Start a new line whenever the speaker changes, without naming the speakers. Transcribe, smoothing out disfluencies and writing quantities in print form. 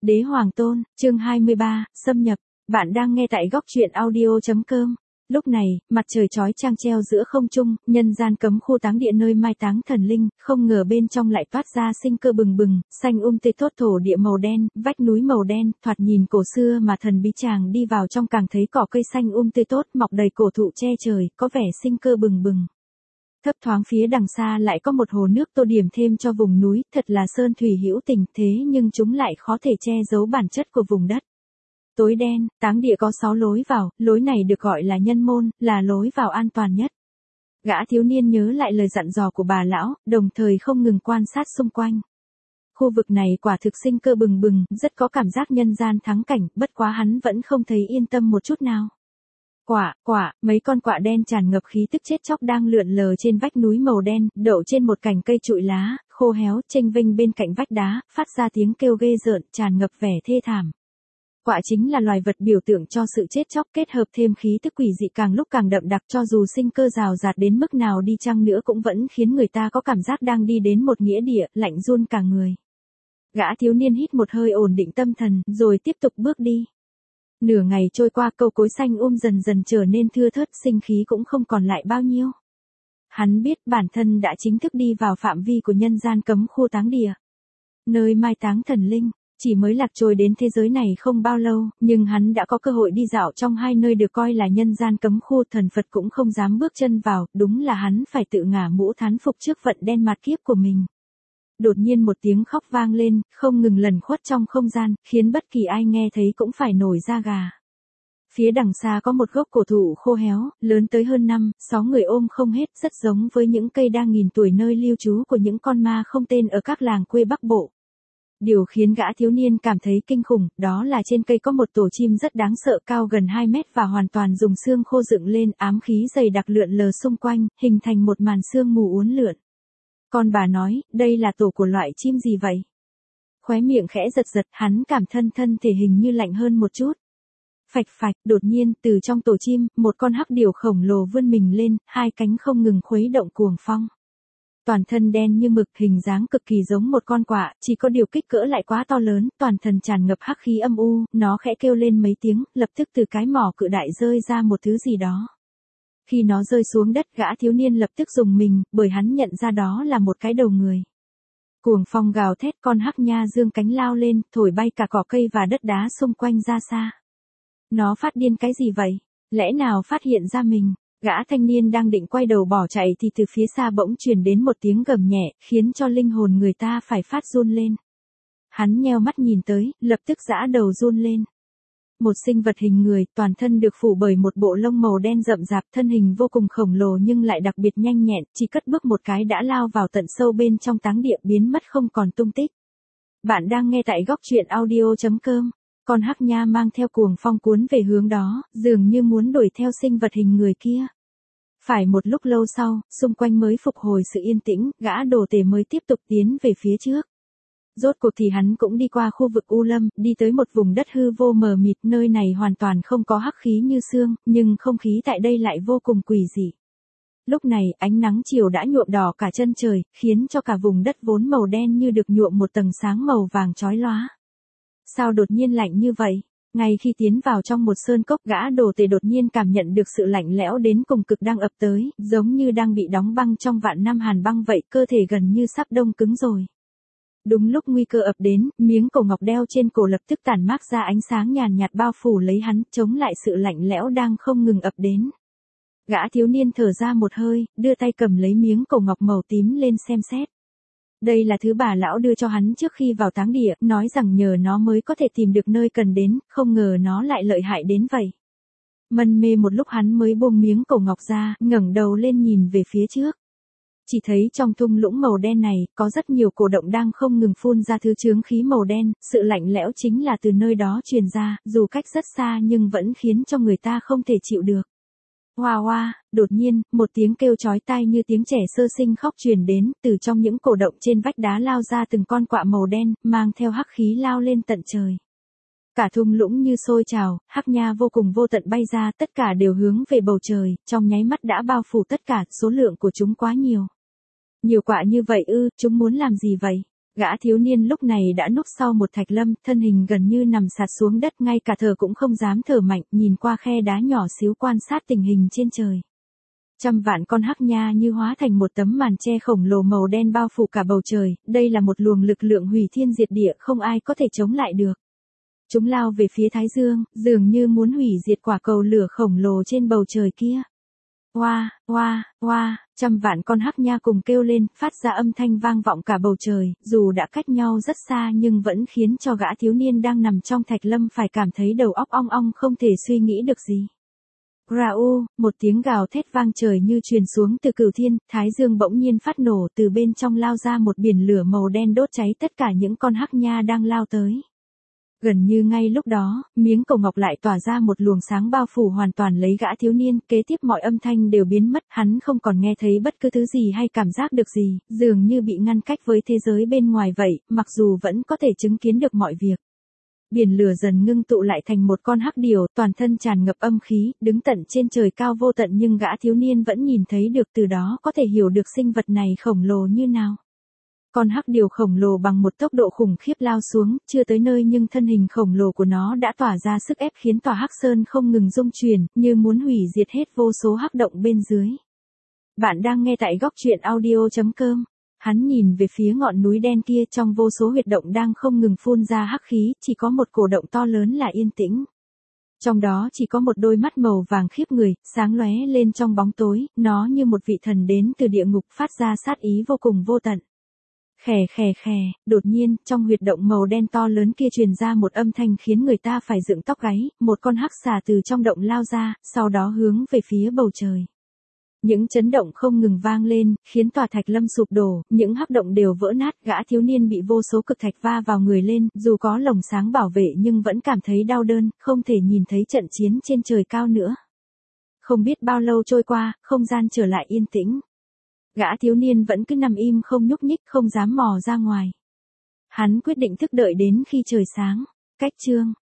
Đế Hoàng Tôn, chương 23, xâm nhập. Bạn đang nghe tại góc truyện audio.com. Lúc này, mặt trời chói chang treo giữa không trung, nhân gian cấm khu táng địa nơi mai táng thần linh, không ngờ bên trong lại toát ra sinh cơ bừng bừng, xanh tươi tốt thổ địa màu đen, vách núi màu đen, thoạt nhìn cổ xưa mà thần bí chàng đi vào trong càng thấy cỏ cây xanh tươi tốt mọc đầy cổ thụ che trời, có vẻ sinh cơ bừng bừng. Thấp thoáng phía đằng xa lại có một hồ nước tô điểm thêm cho vùng núi, thật là sơn thủy hữu tình, thế nhưng chúng lại khó thể che giấu bản chất của vùng đất. Tối đen, táng địa có 6 lối vào, lối này được gọi là nhân môn, là lối vào an toàn nhất. Gã thiếu niên nhớ lại lời dặn dò của bà lão, đồng thời không ngừng quan sát xung quanh. Khu vực này quả thực sinh cơ bừng bừng, rất có cảm giác nhân gian thắng cảnh, bất quá hắn vẫn không thấy yên tâm một chút nào. Mấy con quạ đen tràn ngập khí tức chết chóc đang lượn lờ trên vách núi màu đen, đậu trên một cành cây trụi lá, khô héo, chênh vênh bên cạnh vách đá, phát ra tiếng kêu ghê rợn, tràn ngập vẻ thê thảm. Quạ chính là loài vật biểu tượng cho sự chết chóc, kết hợp thêm khí tức quỷ dị càng lúc càng đậm đặc, cho dù sinh cơ rào rạt đến mức nào đi chăng nữa cũng vẫn khiến người ta có cảm giác đang đi đến một nghĩa địa, lạnh run cả người. Gã thiếu niên hít một hơi ổn định tâm thần, rồi tiếp tục bước đi. Nửa ngày trôi qua, cây cối xanh dần dần trở nên thưa thớt, sinh khí cũng không còn lại bao nhiêu. Hắn biết bản thân đã chính thức đi vào phạm vi của nhân gian cấm khu táng địa. Nơi mai táng thần linh, chỉ mới lạc trôi đến thế giới này không bao lâu, nhưng hắn đã có cơ hội đi dạo trong hai nơi được coi là nhân gian cấm khu, thần Phật cũng không dám bước chân vào, đúng là hắn phải tự ngả mũ thán phục trước vận đen mạt kiếp của mình. Đột nhiên một tiếng khóc vang lên, không ngừng lẩn khuất trong không gian, khiến bất kỳ ai nghe thấy cũng phải nổi da gà. Phía đằng xa có một gốc cổ thụ khô héo, lớn tới hơn 5-6 người ôm không hết, rất giống với những cây đa nghìn tuổi nơi lưu trú của những con ma không tên ở các làng quê Bắc Bộ. Điều khiến gã thiếu niên cảm thấy kinh khủng, đó là trên cây có một tổ chim rất đáng sợ cao gần 2 mét và hoàn toàn dùng xương khô dựng lên, ám khí dày đặc lượn lờ xung quanh, hình thành một màn sương mù uốn lượn. Con bà nói, đây là tổ của loại chim gì vậy? Khóe miệng khẽ giật giật, hắn cảm thân thể hình như lạnh hơn một chút. Phạch phạch, đột nhiên, từ trong tổ chim, một con hắc điểu khổng lồ vươn mình lên, hai cánh không ngừng khuấy động cuồng phong. Toàn thân đen như mực, hình dáng cực kỳ giống một con quạ, chỉ có điều kích cỡ lại quá to lớn, toàn thân tràn ngập hắc khí âm u, nó khẽ kêu lên mấy tiếng, lập tức từ cái mỏ cự đại rơi ra một thứ gì đó. Khi nó rơi xuống đất, gã thiếu niên lập tức rùng mình, bởi hắn nhận ra đó là một cái đầu người. Cuồng phong gào thét, con hắc nha dương cánh lao lên, thổi bay cả cỏ cây và đất đá xung quanh ra xa. Nó phát điên cái gì vậy? Lẽ nào phát hiện ra mình? Gã thanh niên đang định quay đầu bỏ chạy thì từ phía xa bỗng truyền đến một tiếng gầm nhẹ, khiến cho linh hồn người ta phải phát run lên. Hắn nheo mắt nhìn tới, lập tức giã đầu run lên. Một sinh vật hình người, toàn thân được phủ bởi một bộ lông màu đen rậm rạp, thân hình vô cùng khổng lồ nhưng lại đặc biệt nhanh nhẹn, chỉ cất bước một cái đã lao vào tận sâu bên trong táng địa, biến mất không còn tung tích. Bạn đang nghe tại góc truyện audio.com. Con hắc nha mang theo cuồng phong cuốn về hướng đó, dường như muốn đuổi theo sinh vật hình người kia. Phải một lúc lâu sau, xung quanh mới phục hồi sự yên tĩnh, gã đồ tể mới tiếp tục tiến về phía trước. Rốt cuộc thì hắn cũng đi qua khu vực U Lâm, đi tới một vùng đất hư vô mờ mịt, nơi này hoàn toàn không có hắc khí như xương, nhưng không khí tại đây lại vô cùng quỷ dị. Lúc này, ánh nắng chiều đã nhuộm đỏ cả chân trời, khiến cho cả vùng đất vốn màu đen như được nhuộm một tầng sáng màu vàng chói lóa. Sao đột nhiên lạnh như vậy? Ngay khi tiến vào trong một sơn cốc, gã đồ tể đột nhiên cảm nhận được sự lạnh lẽo đến cùng cực đang ập tới, giống như đang bị đóng băng trong vạn năm hàn băng vậy, cơ thể gần như sắp đông cứng rồi. Đúng lúc nguy cơ ập đến, miếng cổ ngọc đeo trên cổ lập tức tản mát ra ánh sáng nhàn nhạt bao phủ lấy hắn, chống lại sự lạnh lẽo đang không ngừng ập đến. Gã thiếu niên thở ra một hơi, đưa tay cầm lấy miếng cổ ngọc màu tím lên xem xét. Đây là thứ bà lão đưa cho hắn trước khi vào táng địa, nói rằng nhờ nó mới có thể tìm được nơi cần đến, không ngờ nó lại lợi hại đến vậy. Mân mê một lúc hắn mới buông miếng cổ ngọc ra, ngẩng đầu lên nhìn về phía trước. Chỉ thấy trong thung lũng màu đen này, có rất nhiều cổ động đang không ngừng phun ra thứ chướng khí màu đen, sự lạnh lẽo chính là từ nơi đó truyền ra, dù cách rất xa nhưng vẫn khiến cho người ta không thể chịu được. Hoa hoa, đột nhiên, một tiếng kêu chói tai như tiếng trẻ sơ sinh khóc truyền đến, từ trong những cổ động trên vách đá lao ra từng con quạ màu đen, mang theo hắc khí lao lên tận trời. Cả thung lũng như sôi trào, hắc nha vô cùng vô tận bay ra, tất cả đều hướng về bầu trời, trong nháy mắt đã bao phủ tất cả, số lượng của chúng quá nhiều. Nhiều quạ như vậy ư, chúng muốn làm gì vậy? Gã thiếu niên lúc này đã núp sau một thạch lâm, thân hình gần như nằm sạt xuống đất, ngay cả thở cũng không dám thở mạnh, nhìn qua khe đá nhỏ xíu quan sát tình hình trên trời. Trăm vạn con hắc nha như hóa thành một tấm màn che khổng lồ màu đen bao phủ cả bầu trời, đây là một luồng lực lượng hủy thiên diệt địa không ai có thể chống lại được. Chúng lao về phía Thái Dương, dường như muốn hủy diệt quả cầu lửa khổng lồ trên bầu trời kia. Oa, oa, oa, trăm vạn con hắc nha cùng kêu lên, phát ra âm thanh vang vọng cả bầu trời, dù đã cách nhau rất xa nhưng vẫn khiến cho gã thiếu niên đang nằm trong thạch lâm phải cảm thấy đầu óc ong ong không thể suy nghĩ được gì. Rau, một tiếng gào thét vang trời như truyền xuống từ cửu thiên, Thái Dương bỗng nhiên phát nổ, từ bên trong lao ra một biển lửa màu đen đốt cháy tất cả những con hắc nha đang lao tới. Gần như ngay lúc đó, miếng cầu ngọc lại tỏa ra một luồng sáng bao phủ hoàn toàn lấy gã thiếu niên, kế tiếp mọi âm thanh đều biến mất, hắn không còn nghe thấy bất cứ thứ gì hay cảm giác được gì, dường như bị ngăn cách với thế giới bên ngoài vậy, mặc dù vẫn có thể chứng kiến được mọi việc. Biển lửa dần ngưng tụ lại thành một con hắc điểu, toàn thân tràn ngập âm khí, đứng tận trên trời cao vô tận, nhưng gã thiếu niên vẫn nhìn thấy được, từ đó có thể hiểu được sinh vật này khổng lồ như nào. Con hắc điểu khổng lồ bằng một tốc độ khủng khiếp lao xuống, chưa tới nơi nhưng thân hình khổng lồ của nó đã tỏa ra sức ép khiến tòa hắc sơn không ngừng rung chuyển, như muốn hủy diệt hết vô số hắc động bên dưới. Bạn đang nghe tại góc truyện audio.com. Hắn nhìn về phía ngọn núi đen kia, trong vô số huyệt động đang không ngừng phun ra hắc khí, chỉ có một cổ động to lớn là yên tĩnh. Trong đó chỉ có một đôi mắt màu vàng khiếp người, sáng lóe lên trong bóng tối, nó như một vị thần đến từ địa ngục phát ra sát ý vô cùng vô tận. Khè khè khè, đột nhiên, trong huyệt động màu đen to lớn kia truyền ra một âm thanh khiến người ta phải dựng tóc gáy, một con hắc xà từ trong động lao ra, sau đó hướng về phía bầu trời. Những chấn động không ngừng vang lên, khiến tòa thạch lâm sụp đổ, những hắc động đều vỡ nát, gã thiếu niên bị vô số cực thạch va vào người lên, dù có lồng sáng bảo vệ nhưng vẫn cảm thấy đau đớn, không thể nhìn thấy trận chiến trên trời cao nữa. Không biết bao lâu trôi qua, không gian trở lại yên tĩnh. Gã thiếu niên vẫn cứ nằm im không nhúc nhích, không dám mò ra ngoài. Hắn quyết định thức đợi đến khi trời sáng. Cách chương